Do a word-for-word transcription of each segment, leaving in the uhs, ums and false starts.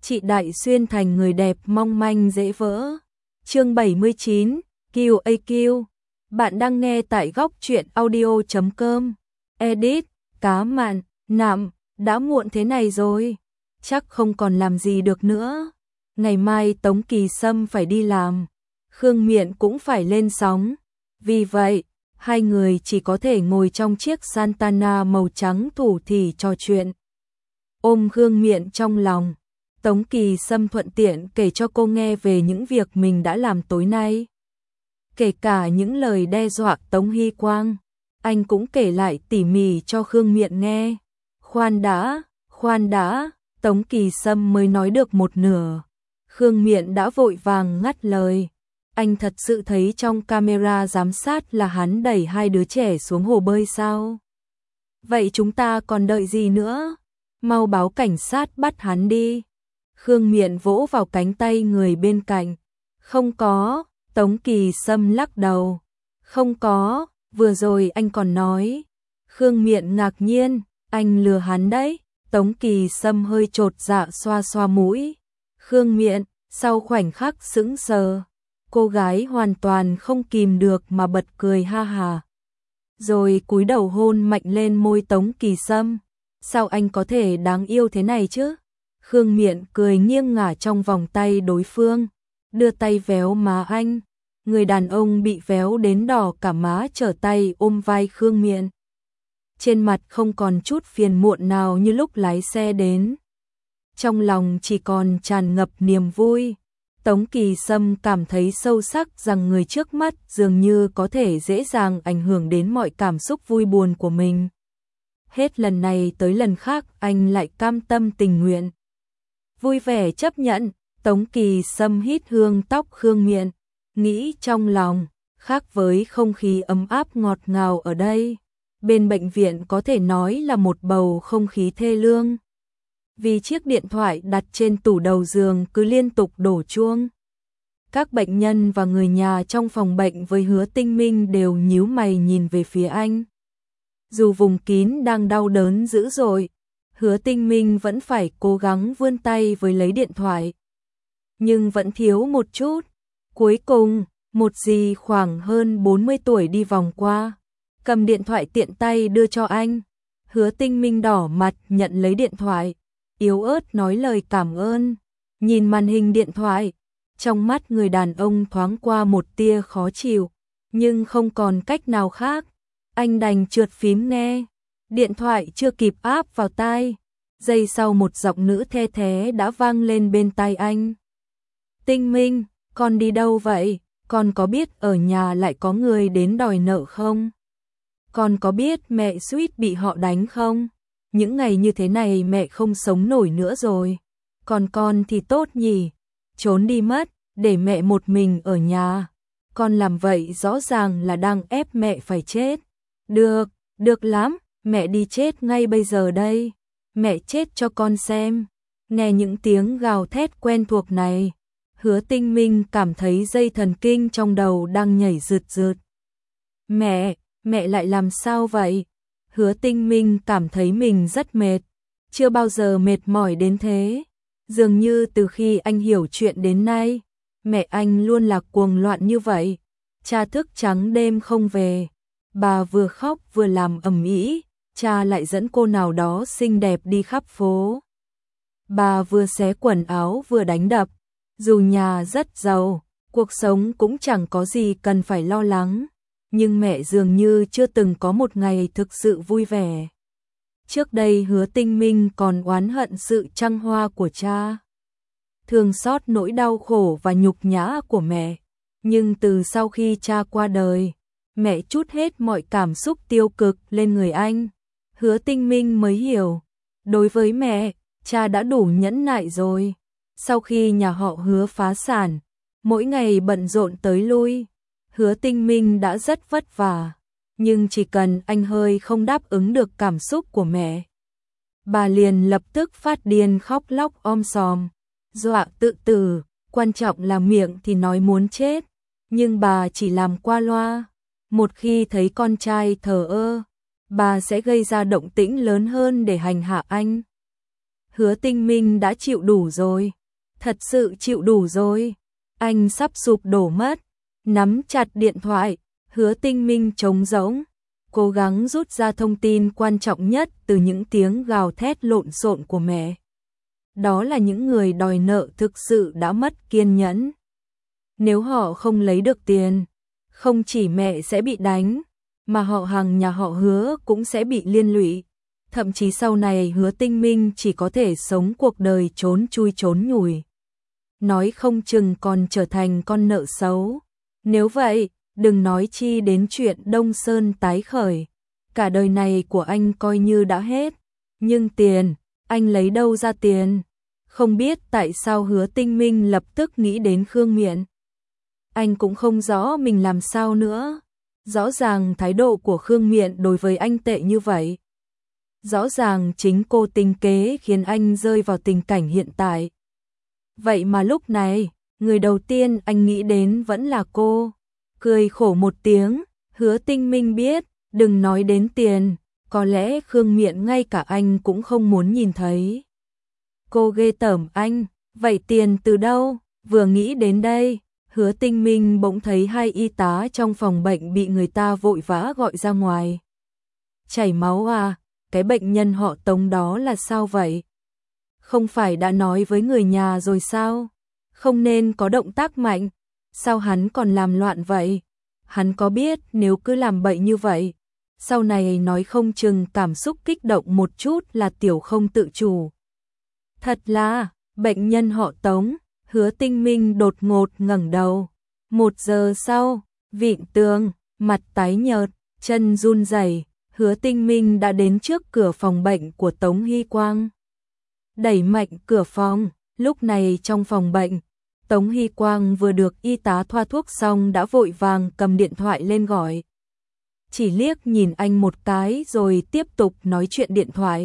chị Đại xuyên thành người đẹp mong manh dễ vỡ. Chương bảy mươi chín, Q A Q. Bạn đang nghe tại góc truyện audio chấm com. Edit, cá mặn, nạm, đã muộn thế này rồi, chắc không còn làm gì được nữa. Ngày mai Tống Kỳ Sâm phải đi làm, Khương Miện cũng phải lên sóng. Vì vậy, hai người chỉ có thể ngồi trong chiếc Santana màu trắng thủ thỉ trò chuyện. Ôm Khương Miện trong lòng, Tống Kỳ Sâm thuận tiện kể cho cô nghe về những việc mình đã làm tối nay. Kể cả những lời đe dọa Tống Hy Quang, anh cũng kể lại tỉ mỉ cho Khương Miện nghe. Khoan đã, khoan đã, Tống Kỳ Sâm mới nói được một nửa. Khương Miện đã vội vàng ngắt lời. Anh thật sự thấy trong camera giám sát là hắn đẩy hai đứa trẻ xuống hồ bơi sao? Vậy chúng ta còn đợi gì nữa? Mau báo cảnh sát bắt hắn đi. Khương Miện vỗ vào cánh tay người bên cạnh. Không có, Tống Kỳ Sâm lắc đầu. Không có, vừa rồi anh còn nói. Khương Miện ngạc nhiên, anh lừa hắn đấy. Tống Kỳ Sâm hơi chột dạ xoa xoa mũi. Khương Miện, sau khoảnh khắc sững sờ, cô gái hoàn toàn không kìm được mà bật cười ha hà. Rồi cúi đầu hôn mạnh lên môi Tống Kỳ Sâm. Sao anh có thể đáng yêu thế này chứ? Khương Miện cười nghiêng ngả trong vòng tay đối phương, đưa tay véo má anh. Người đàn ông bị véo đến đỏ cả má trở tay ôm vai Khương Miện. Trên mặt không còn chút phiền muộn nào như lúc lái xe đến. Trong lòng chỉ còn tràn ngập niềm vui. Tống Kỳ Sâm cảm thấy sâu sắc rằng người trước mắt dường như có thể dễ dàng ảnh hưởng đến mọi cảm xúc vui buồn của mình. Hết lần này tới lần khác anh lại cam tâm tình nguyện. Vui vẻ chấp nhận. Tống Kỳ Sâm hít hương tóc Khương Miện, nghĩ trong lòng, khác với không khí ấm áp ngọt ngào ở đây, bên bệnh viện có thể nói là một bầu không khí thê lương. Vì chiếc điện thoại đặt trên tủ đầu giường cứ liên tục đổ chuông. Các bệnh nhân và người nhà trong phòng bệnh với Hứa Tinh Minh đều nhíu mày nhìn về phía anh. Dù vùng kín đang đau đớn dữ dội, Hứa Tinh Minh vẫn phải cố gắng vươn tay với lấy điện thoại. Nhưng vẫn thiếu một chút. Cuối cùng, một dì khoảng hơn bốn mươi tuổi đi vòng qua, cầm điện thoại tiện tay đưa cho anh. Hứa Tinh Minh đỏ mặt nhận lấy điện thoại, yếu ớt nói lời cảm ơn. Nhìn màn hình điện thoại, trong mắt người đàn ông thoáng qua một tia khó chịu, nhưng không còn cách nào khác. Anh đành trượt phím nghe. Điện thoại chưa kịp áp vào tai, giây sau một giọng nữ the thé đã vang lên bên tai anh. Tinh Minh, con đi đâu vậy? Con có biết ở nhà lại có người đến đòi nợ không? Con có biết mẹ suýt bị họ đánh không? Những ngày như thế này mẹ không sống nổi nữa rồi. Còn con thì tốt nhỉ? Trốn đi mất, để mẹ một mình ở nhà. Con làm vậy rõ ràng là đang ép mẹ phải chết. Được, được lắm, mẹ đi chết ngay bây giờ đây. Mẹ chết cho con xem. Nghe những tiếng gào thét quen thuộc này, Hứa Tinh Minh cảm thấy dây thần kinh trong đầu đang nhảy rượt rượt. Mẹ, mẹ lại làm sao vậy? Hứa Tinh Minh cảm thấy mình rất mệt, chưa bao giờ mệt mỏi đến thế. Dường như từ khi anh hiểu chuyện đến nay, mẹ anh luôn là cuồng loạn như vậy. Cha thức trắng đêm không về, bà vừa khóc vừa làm ầm ĩ, cha lại dẫn cô nào đó xinh đẹp đi khắp phố. Bà vừa xé quần áo vừa đánh đập. Dù nhà rất giàu, cuộc sống cũng chẳng có gì cần phải lo lắng, nhưng mẹ dường như chưa từng có một ngày thực sự vui vẻ. Trước đây Hứa Tinh Minh còn oán hận sự trăng hoa của cha, thương xót nỗi đau khổ và nhục nhã của mẹ. Nhưng từ sau khi cha qua đời, mẹ trút hết mọi cảm xúc tiêu cực lên người anh. Hứa Tinh Minh mới hiểu, đối với mẹ, cha đã đủ nhẫn nại rồi. Sau khi nhà họ Hứa phá sản, mỗi ngày bận rộn tới lui, Hứa Tinh Minh đã rất vất vả, nhưng chỉ cần anh hơi không đáp ứng được cảm xúc của mẹ, bà liền lập tức phát điên khóc lóc om sòm, dọa tự tử. Quan trọng là miệng thì nói muốn chết, nhưng bà chỉ làm qua loa. Một khi thấy con trai thờ ơ, bà sẽ gây ra động tĩnh lớn hơn để hành hạ anh. Hứa Tinh Minh đã chịu đủ rồi. Thật sự chịu đủ rồi. Anh sắp sụp đổ mất. Nắm chặt điện thoại, Hứa Tinh Minh trống rỗng, cố gắng rút ra thông tin quan trọng nhất từ những tiếng gào thét lộn xộn của mẹ. Đó là những người đòi nợ thực sự đã mất kiên nhẫn. Nếu họ không lấy được tiền, không chỉ mẹ sẽ bị đánh, mà họ hàng nhà họ Hứa cũng sẽ bị liên lụy. Thậm chí sau này Hứa Tinh Minh chỉ có thể sống cuộc đời trốn chui trốn nhủi. Nói không chừng còn trở thành con nợ xấu. Nếu vậy, đừng nói chi đến chuyện Đông Sơn tái khởi. Cả đời này của anh coi như đã hết. Nhưng tiền, anh lấy đâu ra tiền? Không biết tại sao Hứa Tinh Minh lập tức nghĩ đến Khương Miện. Anh cũng không rõ mình làm sao nữa. Rõ ràng thái độ của Khương Miện đối với anh tệ như vậy. Rõ ràng chính cô tính kế khiến anh rơi vào tình cảnh hiện tại. Vậy mà lúc này, người đầu tiên anh nghĩ đến vẫn là cô. Cười khổ một tiếng, Hứa Tinh Minh biết, đừng nói đến tiền, có lẽ Khương Miện ngay cả anh cũng không muốn nhìn thấy. Cô ghê tởm anh, vậy tiền từ đâu? Vừa nghĩ đến đây, Hứa Tinh Minh bỗng thấy hai y tá trong phòng bệnh bị người ta vội vã gọi ra ngoài. Chảy máu à, cái bệnh nhân họ Tống đó là sao vậy? Không phải đã nói với người nhà rồi sao? Không nên có động tác mạnh, sao hắn còn làm loạn vậy? Hắn có biết nếu cứ làm bậy như vậy, sau này nói không chừng cảm xúc kích động một chút là tiểu không tự chủ. Thật là, bệnh nhân họ Tống, Hứa Tinh Minh đột ngột ngẩng đầu. Một giờ sau, vịn tường, mặt tái nhợt, chân run rẩy, Hứa Tinh Minh đã đến trước cửa phòng bệnh của Tống Hy Quang. Đẩy mạnh cửa phòng, lúc này trong phòng bệnh, Tống Hy Quang vừa được y tá thoa thuốc xong đã vội vàng cầm điện thoại lên gọi. Chỉ liếc nhìn anh một cái rồi tiếp tục nói chuyện điện thoại.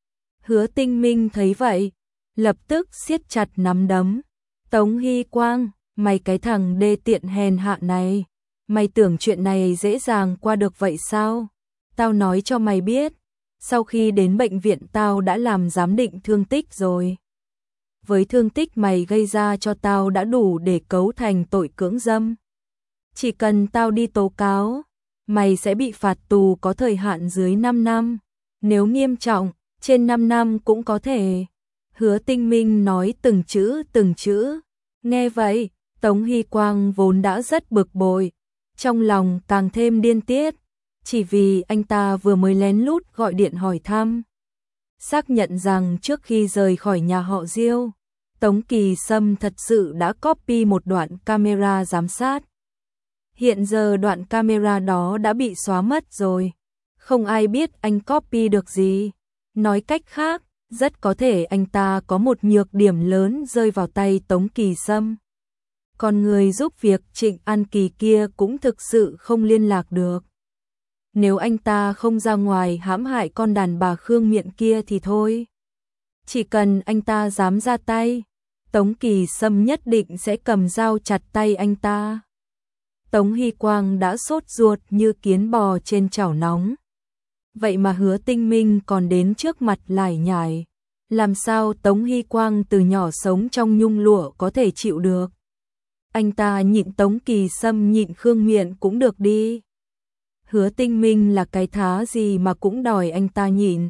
Hứa Tinh Minh thấy vậy, lập tức siết chặt nắm đấm. Tống Hy Quang, mày cái thằng đê tiện hèn hạ này, mày tưởng chuyện này dễ dàng qua được vậy sao? Tao nói cho mày biết, sau khi đến bệnh viện tao đã làm giám định thương tích rồi. Với thương tích mày gây ra cho tao đã đủ để cấu thành tội cưỡng dâm. Chỉ cần tao đi tố cáo, mày sẽ bị phạt tù có thời hạn dưới năm năm. Nếu nghiêm trọng, trên năm năm cũng có thể. Hứa Tinh Minh nói từng chữ từng chữ. Nghe vậy, Tống Hy Quang vốn đã rất bực bội, trong lòng càng thêm điên tiết. Chỉ vì anh ta vừa mới lén lút gọi điện hỏi thăm. Xác nhận rằng trước khi rời khỏi nhà họ Diêu, Tống Kỳ Sâm thật sự đã copy một đoạn camera giám sát. Hiện giờ đoạn camera đó đã bị xóa mất rồi. Không ai biết anh copy được gì. Nói cách khác, rất có thể anh ta có một nhược điểm lớn rơi vào tay Tống Kỳ Sâm. Còn người giúp việc Trịnh An Kỳ kia cũng thực sự không liên lạc được. Nếu anh ta không ra ngoài hãm hại con đàn bà Khương Miện kia thì thôi. Chỉ cần anh ta dám ra tay, Tống Kỳ Sâm nhất định sẽ cầm dao chặt tay anh ta. Tống Hy Quang đã sốt ruột như kiến bò trên chảo nóng. Vậy mà Hứa Tinh Minh còn đến trước mặt lải nhải. Làm sao Tống Hy Quang từ nhỏ sống trong nhung lụa có thể chịu được? Anh ta nhịn Tống Kỳ Sâm nhịn Khương Miện cũng được đi. Hứa Tinh Minh là cái thá gì mà cũng đòi anh ta nhịn.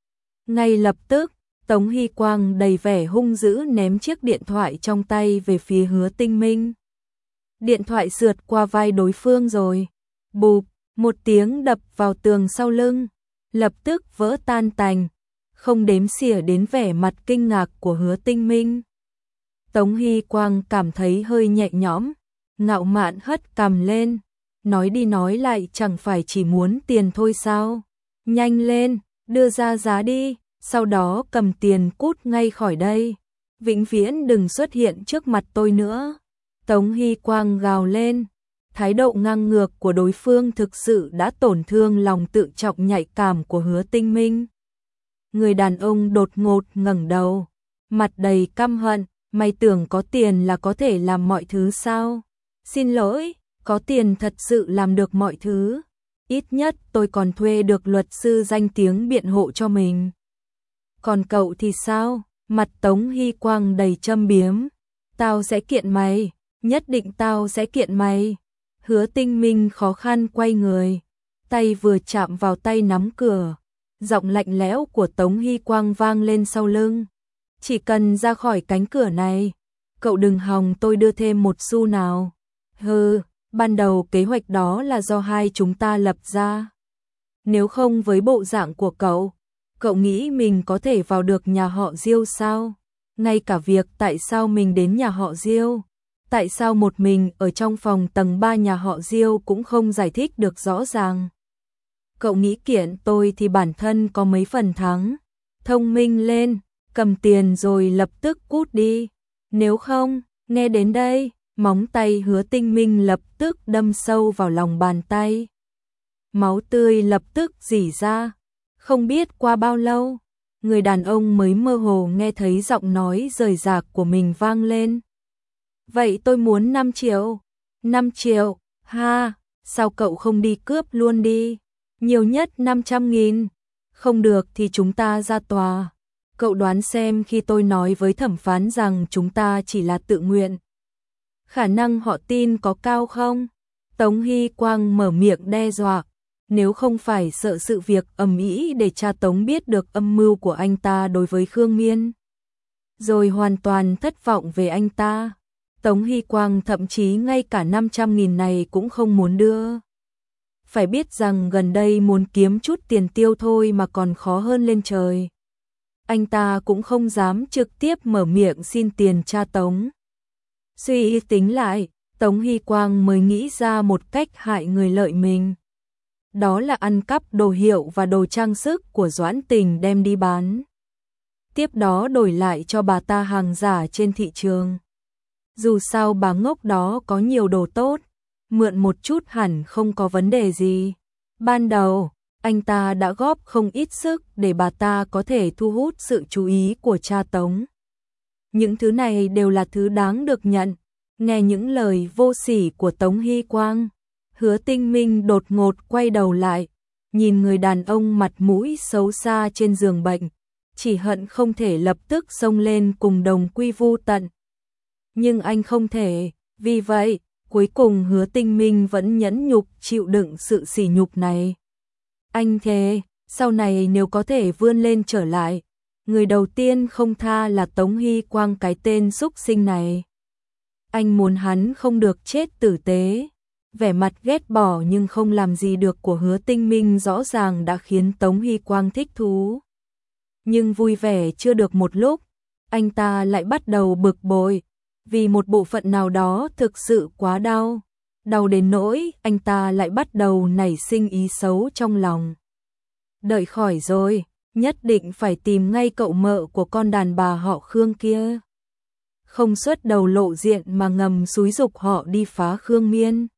Ngay lập tức, Tống Hy Quang đầy vẻ hung dữ ném chiếc điện thoại trong tay về phía Hứa Tinh Minh. Điện thoại sượt qua vai đối phương rồi. Bụp, một tiếng đập vào tường sau lưng, lập tức vỡ tan tành, không đếm xỉa đến vẻ mặt kinh ngạc của Hứa Tinh Minh. Tống Hy Quang cảm thấy hơi nhẹ nhõm, ngạo mạn hất cằm lên, nói đi nói lại chẳng phải chỉ muốn tiền thôi sao? Nhanh lên, đưa ra giá đi, sau đó cầm tiền cút ngay khỏi đây. Vĩnh viễn đừng xuất hiện trước mặt tôi nữa. Tống Hy Quang gào lên, thái độ ngang ngược của đối phương thực sự đã tổn thương lòng tự trọng nhạy cảm của Hứa Tinh Minh. Người đàn ông đột ngột ngẩng đầu, mặt đầy căm hận, mày tưởng có tiền là có thể làm mọi thứ sao? Xin lỗi, có tiền thật sự làm được mọi thứ. Ít nhất tôi còn thuê được luật sư danh tiếng biện hộ cho mình. Còn cậu thì sao? Mặt Tống Hy Quang đầy châm biếm. Tao sẽ kiện mày, nhất định tao sẽ kiện mày. Hứa Tinh Minh khó khăn quay người, tay vừa chạm vào tay nắm cửa, giọng lạnh lẽo của Tống Hy Quang vang lên sau lưng. Chỉ cần ra khỏi cánh cửa này, cậu đừng hòng tôi đưa thêm một xu nào. Hừ, ban đầu kế hoạch đó là do hai chúng ta lập ra. Nếu không với bộ dạng của cậu, cậu nghĩ mình có thể vào được nhà họ Diêu sao? Ngay cả việc tại sao mình đến nhà họ Diêu, tại sao một mình ở trong phòng tầng ba nhà họ Diêu cũng không giải thích được rõ ràng. Cậu nghĩ kiện tôi thì bản thân có mấy phần thắng. Thông minh lên, cầm tiền rồi lập tức cút đi. Nếu không, nghe đến đây, móng tay Hứa Tinh Minh lập tức đâm sâu vào lòng bàn tay. Máu tươi lập tức rỉ ra. Không biết qua bao lâu, người đàn ông mới mơ hồ nghe thấy giọng nói rời rạc của mình vang lên. Vậy tôi muốn năm triệu. năm triệu, ha, sao cậu không đi cướp luôn đi? Nhiều nhất năm trăm nghìn. Không được thì chúng ta ra tòa. Cậu đoán xem khi tôi nói với thẩm phán rằng chúng ta chỉ là tự nguyện, khả năng họ tin có cao không? Tống Hy Quang mở miệng đe dọa. Nếu không phải sợ sự việc ầm ĩ để cha Tống biết được âm mưu của anh ta đối với Khương Miên, rồi hoàn toàn thất vọng về anh ta, Tống Hy Quang thậm chí ngay cả năm trăm nghìn này cũng không muốn đưa. Phải biết rằng gần đây muốn kiếm chút tiền tiêu thôi mà còn khó hơn lên trời. Anh ta cũng không dám trực tiếp mở miệng xin tiền cha Tống. Suy tính lại, Tống Hy Quang mới nghĩ ra một cách hại người lợi mình. Đó là ăn cắp đồ hiệu và đồ trang sức của Doãn Tình đem đi bán. Tiếp đó đổi lại cho bà ta hàng giả trên thị trường. Dù sao bà ngốc đó có nhiều đồ tốt, mượn một chút hẳn không có vấn đề gì. Ban đầu, anh ta đã góp không ít sức để bà ta có thể thu hút sự chú ý của cha Tống. Những thứ này đều là thứ đáng được nhận. Nghe những lời vô sỉ của Tống Hy Quang, Hứa Tinh Minh đột ngột quay đầu lại, nhìn người đàn ông mặt mũi xấu xa trên giường bệnh, chỉ hận không thể lập tức xông lên cùng đồng quy vu tận. Nhưng anh không thể, vì vậy, cuối cùng Hứa Tinh Minh vẫn nhẫn nhục chịu đựng sự sỉ nhục này. Anh thề, sau này nếu có thể vươn lên trở lại, người đầu tiên không tha là Tống Hy Quang cái tên xúc sinh này. Anh muốn hắn không được chết tử tế. Vẻ mặt ghét bỏ nhưng không làm gì được của Hứa Tinh Minh rõ ràng đã khiến Tống Hy Quang thích thú. Nhưng vui vẻ chưa được một lúc, anh ta lại bắt đầu bực bội, vì một bộ phận nào đó thực sự quá đau. Đau đến nỗi anh ta lại bắt đầu nảy sinh ý xấu trong lòng. Đợi khỏi rồi, nhất định phải tìm ngay cậu mợ của con đàn bà họ Khương kia. Không xuất đầu lộ diện mà ngầm xúi giục họ đi phá Khương Miên.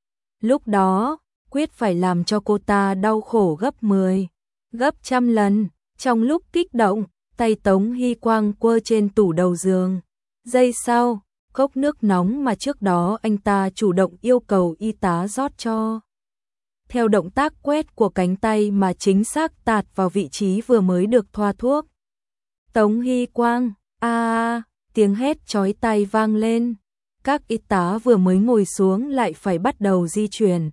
Lúc đó, quyết phải làm cho cô ta đau khổ gấp mười, gấp trăm lần. Trong lúc kích động, tay Tống Hy Quang quơ trên tủ đầu giường. Giây sau, cốc nước nóng mà trước đó anh ta chủ động yêu cầu y tá rót cho. Theo động tác quét của cánh tay mà chính xác tạt vào vị trí vừa mới được thoa thuốc. Tống Hy Quang, a à, tiếng hét chói tai vang lên. Các y tá vừa mới ngồi xuống lại phải bắt đầu di chuyển.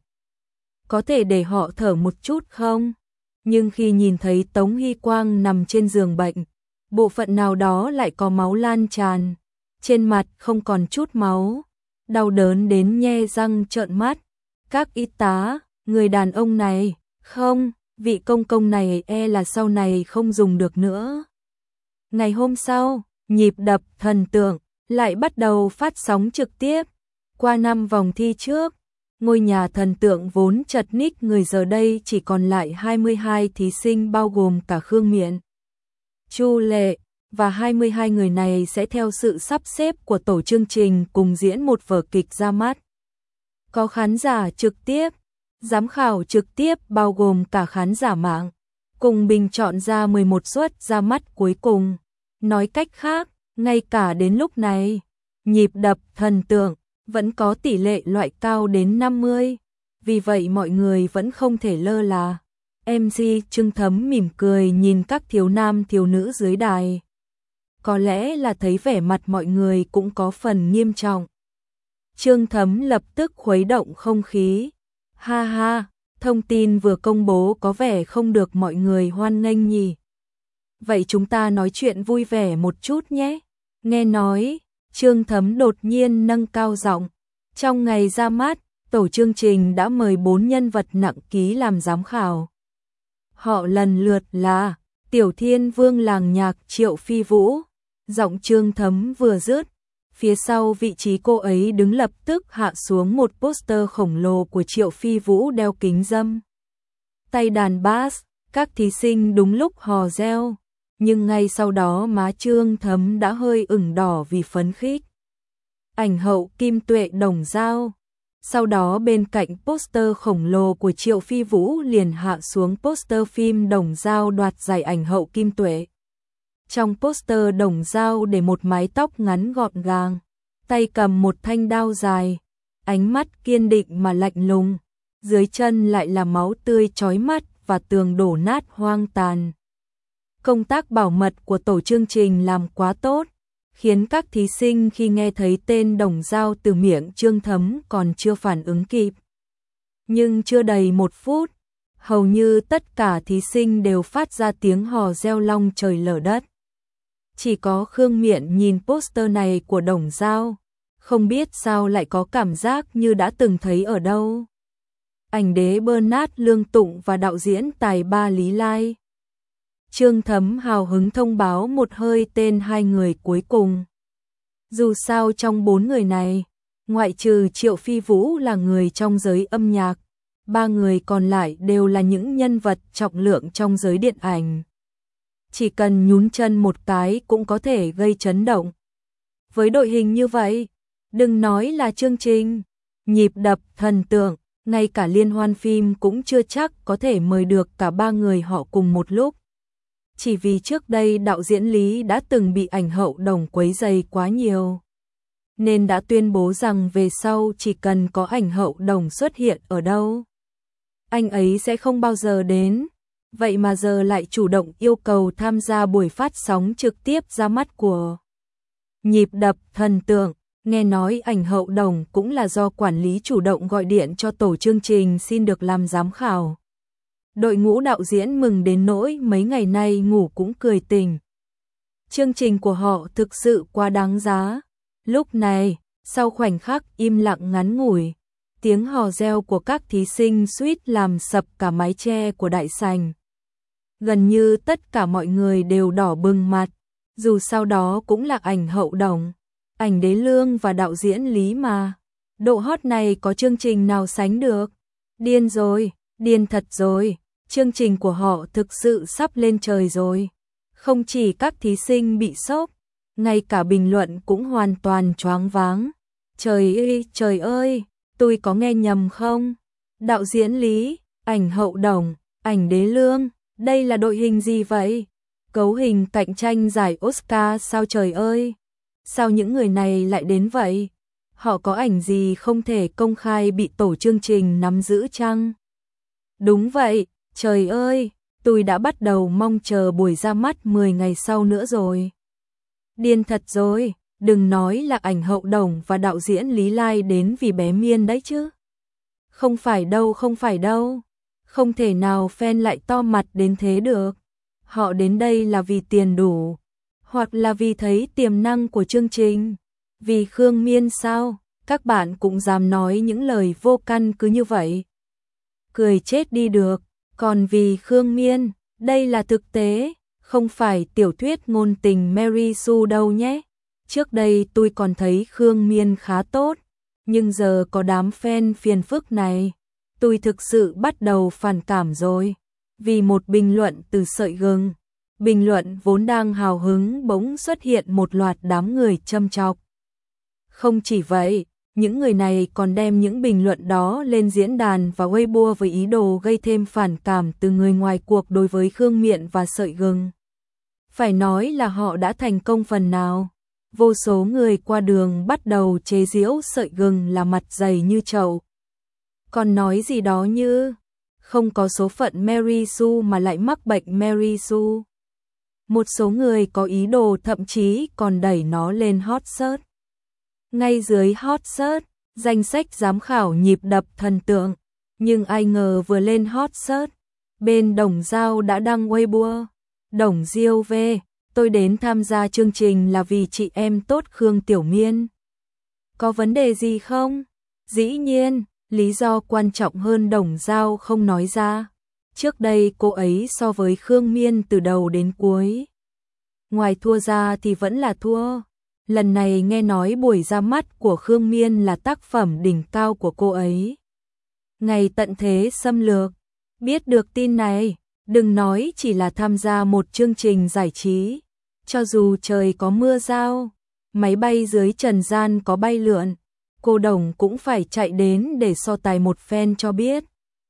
Có thể để họ thở một chút không? Nhưng khi nhìn thấy Tống Hy Quang nằm trên giường bệnh, bộ phận nào đó lại có máu lan tràn. Trên mặt không còn chút máu. Đau đớn đến nhe răng trợn mắt. Các y tá, người đàn ông này, không, vị công công này e là sau này không dùng được nữa. Ngày hôm sau, nhịp đập thần tượng lại bắt đầu phát sóng trực tiếp. Qua năm vòng thi trước, ngôi nhà thần tượng vốn chật ních người giờ đây chỉ còn lại hai mươi hai thí sinh bao gồm cả Khương Miện, Chu Lệ, và hai mươi hai người này sẽ theo sự sắp xếp của tổ chương trình cùng diễn một vở kịch ra mắt. Có khán giả trực tiếp, giám khảo trực tiếp bao gồm cả khán giả mạng, cùng bình chọn ra mười một suất ra mắt cuối cùng. Nói cách khác, ngay cả đến lúc này, nhịp đập thần tượng vẫn có tỷ lệ loại cao đến năm mươi. Vì vậy mọi người vẫn không thể lơ là. em xê Trương Thấm mỉm cười nhìn các thiếu nam thiếu nữ dưới đài. Có lẽ là thấy vẻ mặt mọi người cũng có phần nghiêm trọng. Trương Thấm lập tức khuấy động không khí. Ha ha, thông tin vừa công bố có vẻ không được mọi người hoan nghênh nhỉ. Vậy chúng ta nói chuyện vui vẻ một chút nhé. Nghe nói, Trương Thấm đột nhiên nâng cao giọng. Trong ngày ra mắt, tổ chương trình đã mời bốn nhân vật nặng ký làm giám khảo. Họ lần lượt là Tiểu Thiên Vương làng nhạc Triệu Phi Vũ. Giọng Trương Thấm vừa dứt, phía sau vị trí cô ấy đứng lập tức hạ xuống một poster khổng lồ của Triệu Phi Vũ đeo kính râm. Tay đàn bass, các thí sinh đúng lúc hò reo, nhưng ngay sau đó má Trương Thấm đã hơi ửng đỏ vì phấn khích. Ảnh hậu Kim Tuệ Đồng Dao. Sau đó bên cạnh poster khổng lồ của Triệu Phi Vũ liền hạ xuống poster phim Đồng Dao đoạt giải ảnh hậu Kim Tuệ. Trong poster Đồng Dao để một mái tóc ngắn gọn gàng, tay cầm một thanh đao dài, ánh mắt kiên định mà lạnh lùng, dưới chân lại là máu tươi chói mắt và tường đổ nát hoang tàn. Công tác bảo mật của tổ chương trình làm quá tốt, khiến các thí sinh khi nghe thấy tên Đồng Dao từ miệng Trương Thấm còn chưa phản ứng kịp. Nhưng chưa đầy một phút, hầu như tất cả thí sinh đều phát ra tiếng hò reo long trời lở đất. Chỉ có Khương Miện nhìn poster này của Đồng Dao, không biết sao lại có cảm giác như đã từng thấy ở đâu. Ảnh đế Bernard Lương Tụng và đạo diễn tài ba Lý Lai. Trương Thấm hào hứng thông báo một hơi tên hai người cuối cùng. Dù sao trong bốn người này, ngoại trừ Triệu Phi Vũ là người trong giới âm nhạc, ba người còn lại đều là những nhân vật trọng lượng trong giới điện ảnh. Chỉ cần nhún chân một cái cũng có thể gây chấn động. Với đội hình như vậy, đừng nói là chương trình, nhịp đập, thần tượng, ngay cả liên hoan phim cũng chưa chắc có thể mời được cả ba người họ cùng một lúc. Chỉ vì trước đây đạo diễn Lý đã từng bị ảnh hậu Đồng quấy rầy quá nhiều, nên đã tuyên bố rằng về sau chỉ cần có ảnh hậu Đồng xuất hiện ở đâu, anh ấy sẽ không bao giờ đến. Vậy mà giờ lại chủ động yêu cầu tham gia buổi phát sóng trực tiếp ra mắt của nhịp đập, thần tượng. Nghe nói ảnh hậu Đồng cũng là do quản lý chủ động gọi điện cho tổ chương trình xin được làm giám khảo. Đội ngũ đạo diễn mừng đến nỗi mấy ngày nay ngủ cũng cười tỉnh. Chương trình của họ thực sự quá đáng giá. Lúc này, sau khoảnh khắc im lặng ngắn ngủi, tiếng hò reo của các thí sinh suýt làm sập cả mái che của đại sảnh. Gần như tất cả mọi người đều đỏ bừng mặt, dù sau đó cũng là ảnh hậu Đồng, ảnh đế Lương và đạo diễn Lý mà. Độ hot này có chương trình nào sánh được? Điên rồi, điên thật rồi, chương trình của họ thực sự sắp lên trời rồi. Không chỉ các thí sinh bị sốc, ngay cả bình luận cũng hoàn toàn choáng váng. Trời ơi, trời ơi, tôi có nghe nhầm không? Đạo diễn Lý, ảnh hậu Đồng, ảnh đế Lương, đây là đội hình gì vậy? Cấu hình cạnh tranh giải Oscar sao trời ơi? Sao những người này lại đến vậy? Họ có ảnh gì không thể công khai bị tổ chương trình nắm giữ chăng? Đúng vậy, trời ơi, tôi đã bắt đầu mong chờ buổi ra mắt mười ngày sau nữa rồi. Điên thật rồi, đừng nói là ảnh hậu Đồng và đạo diễn Lý Lai đến vì bé Miên đấy chứ. Không phải đâu, không phải đâu. Không thể nào fan lại to mặt đến thế được. Họ đến đây là vì tiền đủ, hoặc là vì thấy tiềm năng của chương trình. Vì Khương Miên sao? Các bạn cũng dám nói những lời vô căn cứ như vậy. Cười chết đi được. Còn vì Khương Miên, đây là thực tế, không phải tiểu thuyết ngôn tình Mary Sue đâu nhé. Trước đây tôi còn thấy Khương Miên khá tốt, nhưng giờ có đám fan phiền phức này, tôi thực sự bắt đầu phản cảm rồi. Vì một bình luận từ sợi gừng, bình luận vốn đang hào hứng bỗng xuất hiện một loạt đám người châm chọc. Không chỉ vậy, những người này còn đem những bình luận đó lên diễn đàn và Weibo với ý đồ gây thêm phản cảm từ người ngoài cuộc đối với Khương Miện và sợi gừng. Phải nói là họ đã thành công phần nào. Vô số người qua đường bắt đầu chế giễu sợi gừng là mặt dày như chậu. Còn nói gì đó như không có số phận Mary Sue mà lại mắc bệnh Mary Sue. Một số người có ý đồ thậm chí còn đẩy nó lên hot search. Ngay dưới hot search, danh sách giám khảo nhịp đập thần tượng, nhưng ai ngờ vừa lên hot search, bên Đồng Dao đã đăng Weibo. Đồng Diêu về, tôi đến tham gia chương trình là vì chị em tốt Khương Tiểu Miên. Có vấn đề gì không? Dĩ nhiên, lý do quan trọng hơn Đồng Dao không nói ra. Trước đây cô ấy so với Khương Miên từ đầu đến cuối. Ngoài thua ra thì vẫn là thua. Lần này nghe nói buổi ra mắt của Khương Miên là tác phẩm đỉnh cao của cô ấy. Ngày tận thế xâm lược. Biết được tin này, đừng nói chỉ là tham gia một chương trình giải trí. Cho dù trời có mưa rao, máy bay dưới trần gian có bay lượn, cô Đồng cũng phải chạy đến để so tài một phen cho biết.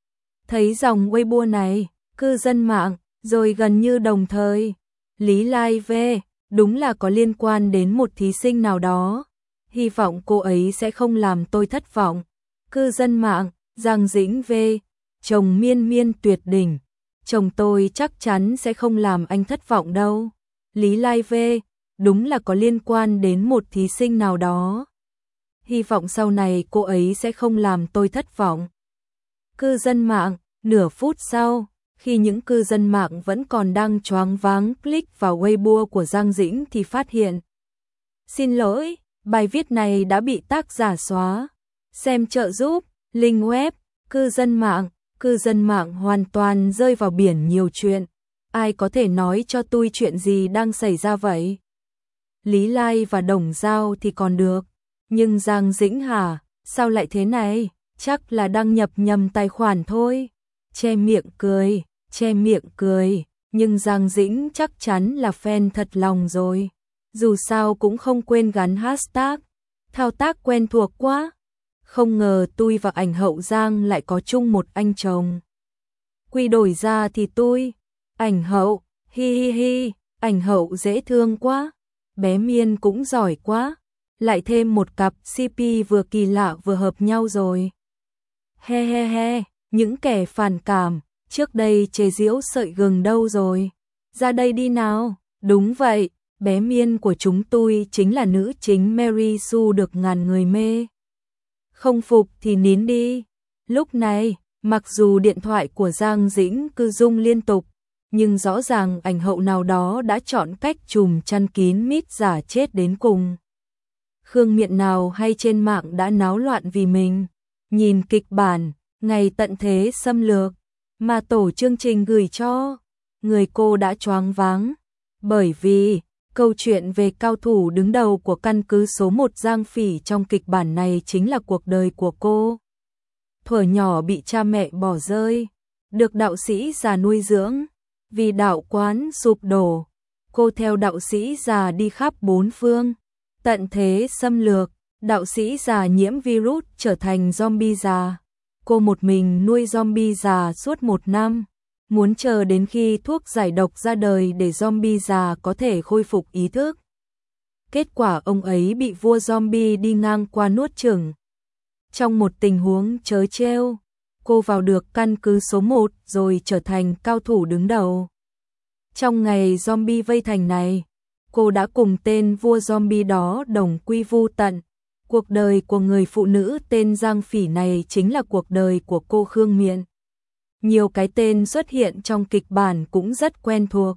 Thấy dòng Weibo này, cư dân mạng, rồi gần như đồng thời. Lý Lai về, đúng là có liên quan đến một thí sinh nào đó. Hy vọng cô ấy sẽ không làm tôi thất vọng. Cư dân mạng, Giang Dĩnh về, chồng Miên Miên tuyệt đỉnh. Chồng tôi chắc chắn sẽ không làm anh thất vọng đâu. Lý Lai về, đúng là có liên quan đến một thí sinh nào đó. Hy vọng sau này cô ấy sẽ không làm tôi thất vọng. Cư dân mạng, nửa phút sau, khi những cư dân mạng vẫn còn đang choáng váng click vào Weibo của Giang Dĩnh thì phát hiện. Xin lỗi, bài viết này đã bị tác giả xóa. Xem trợ giúp, link web, cư dân mạng, cư dân mạng hoàn toàn rơi vào biển nhiều chuyện. Ai có thể nói cho tôi chuyện gì đang xảy ra vậy? Lý Lai và Đồng Dao thì còn được, nhưng Giang Dĩnh hả, sao lại thế này? Chắc là đăng nhập nhầm tài khoản thôi. Che miệng cười, che miệng cười, nhưng Giang Dĩnh chắc chắn là fan thật lòng rồi. Dù sao cũng không quên gắn hashtag, thao tác quen thuộc quá. Không ngờ tôi và ảnh hậu Giang lại có chung một anh chồng. Quy đổi ra thì tôi, ảnh hậu, hi hi hi, ảnh hậu dễ thương quá, bé Miên cũng giỏi quá, lại thêm một cặp xê pê vừa kỳ lạ vừa hợp nhau rồi. He he he, những kẻ phản cảm, trước đây chế giễu sợi gừng đâu rồi? Ra đây đi nào, đúng vậy, bé Miên của chúng tôi chính là nữ chính Mary Sue được ngàn người mê. Không phục thì nín đi. Lúc này, mặc dù điện thoại của Giang Dĩnh cứ rung liên tục, nhưng rõ ràng ảnh hậu nào đó đã chọn cách trùm chăn kín mít giả chết đến cùng. Khương Miện nào hay trên mạng đã náo loạn vì mình. Nhìn kịch bản, ngày tận thế xâm lược, mà tổ chương trình gửi cho, người cô đã choáng váng. Bởi vì, câu chuyện về cao thủ đứng đầu của căn cứ số một Giang Phỉ trong kịch bản này chính là cuộc đời của cô. Thuở nhỏ bị cha mẹ bỏ rơi, được đạo sĩ già nuôi dưỡng, vì đạo quán sụp đổ, cô theo đạo sĩ già đi khắp bốn phương, tận thế xâm lược, đạo sĩ già nhiễm virus trở thành zombie già. Cô một mình nuôi zombie già suốt một năm, muốn chờ đến khi thuốc giải độc ra đời để zombie già có thể khôi phục ý thức. Kết quả ông ấy bị vua zombie đi ngang qua nuốt chửng. Trong một tình huống trớ trêu, cô vào được căn cứ số một rồi trở thành cao thủ đứng đầu. Trong ngày zombie vây thành này, cô đã cùng tên vua zombie đó đồng quy vu tận. Cuộc đời của người phụ nữ tên Giang Phỉ này chính là cuộc đời của cô Khương Miện. Nhiều cái tên xuất hiện trong kịch bản cũng rất quen thuộc.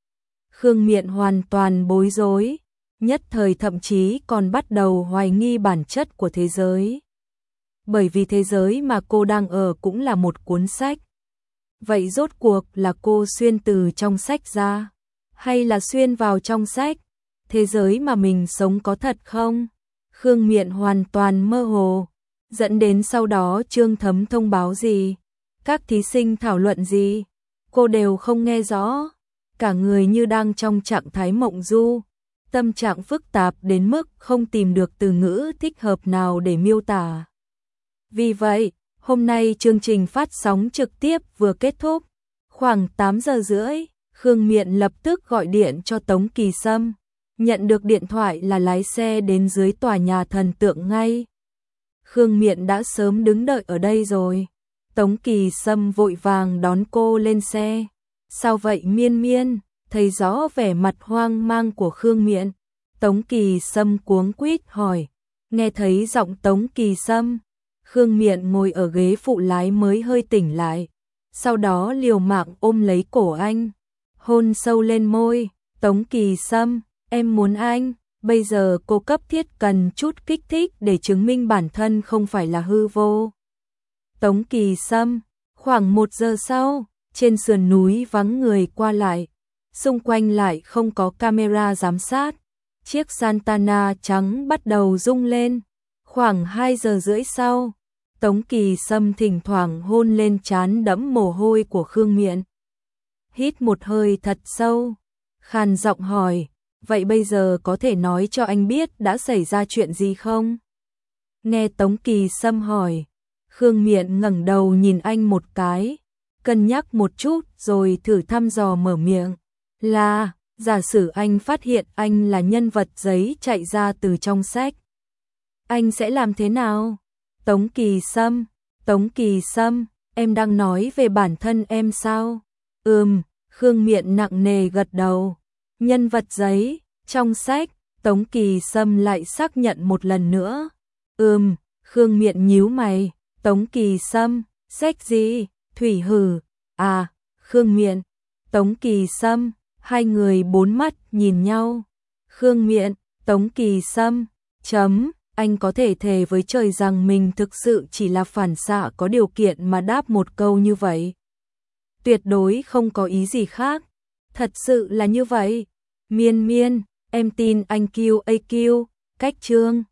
Khương Miện hoàn toàn bối rối, nhất thời thậm chí còn bắt đầu hoài nghi bản chất của thế giới. Bởi vì thế giới mà cô đang ở cũng là một cuốn sách. Vậy rốt cuộc là cô xuyên từ trong sách ra, hay là xuyên vào trong sách? Thế giới mà mình sống có thật không? Khương Miện hoàn toàn mơ hồ, dẫn đến sau đó Trương Thấm thông báo gì, các thí sinh thảo luận gì, cô đều không nghe rõ, cả người như đang trong trạng thái mộng du, tâm trạng phức tạp đến mức không tìm được từ ngữ thích hợp nào để miêu tả. Vì vậy, hôm nay chương trình phát sóng trực tiếp vừa kết thúc, khoảng tám giờ rưỡi, Khương Miện lập tức gọi điện cho Tống Kỳ Sâm. Nhận được điện thoại là lái xe đến dưới tòa nhà thần tượng ngay. Khương Miện đã sớm đứng đợi ở đây rồi. Tống Kỳ Sâm vội vàng đón cô lên xe. Sao vậy Miên Miên? Thấy rõ vẻ mặt hoang mang của Khương Miện. Tống Kỳ Sâm cuống quýt hỏi. Nghe thấy giọng Tống Kỳ Sâm, Khương Miện ngồi ở ghế phụ lái mới hơi tỉnh lại. Sau đó liều mạng ôm lấy cổ anh, hôn sâu lên môi. Tống Kỳ Sâm, em muốn anh. Bây giờ cô cấp thiết cần chút kích thích để chứng minh bản thân không phải là hư vô. Tống Kỳ Sâm, khoảng một giờ sau, trên sườn núi vắng người qua lại, xung quanh lại không có camera giám sát. Chiếc Santana trắng bắt đầu rung lên. Khoảng hai giờ rưỡi sau, Tống Kỳ Sâm thỉnh thoảng hôn lên trán đẫm mồ hôi của Khương Miện. Hít một hơi thật sâu, khàn giọng hỏi, vậy bây giờ có thể nói cho anh biết đã xảy ra chuyện gì không? Nghe Tống Kỳ Sâm hỏi, Khương Miện ngẩng đầu nhìn anh một cái, cân nhắc một chút rồi thử thăm dò mở miệng. Là, giả sử anh phát hiện anh là nhân vật giấy chạy ra từ trong sách, anh sẽ làm thế nào? Tống Kỳ Sâm, Tống Kỳ Sâm, em đang nói về bản thân em sao? Ừm, Khương Miện nặng nề gật đầu. Nhân vật giấy, trong sách, Tống Kỳ Sâm lại xác nhận một lần nữa. Ừm, Khương Miện nhíu mày. Tống Kỳ Sâm, sách gì? Thủy hử. À, Khương Miện, Tống Kỳ Sâm, hai người bốn mắt nhìn nhau. Khương Miện, Tống Kỳ Sâm, chấm, anh có thể thề với trời rằng mình thực sự chỉ là phản xạ có điều kiện mà đáp một câu như vậy. Tuyệt đối không có ý gì khác. Thật sự là như vậy. Miên Miên, em tin anh Q A Q, cách chương.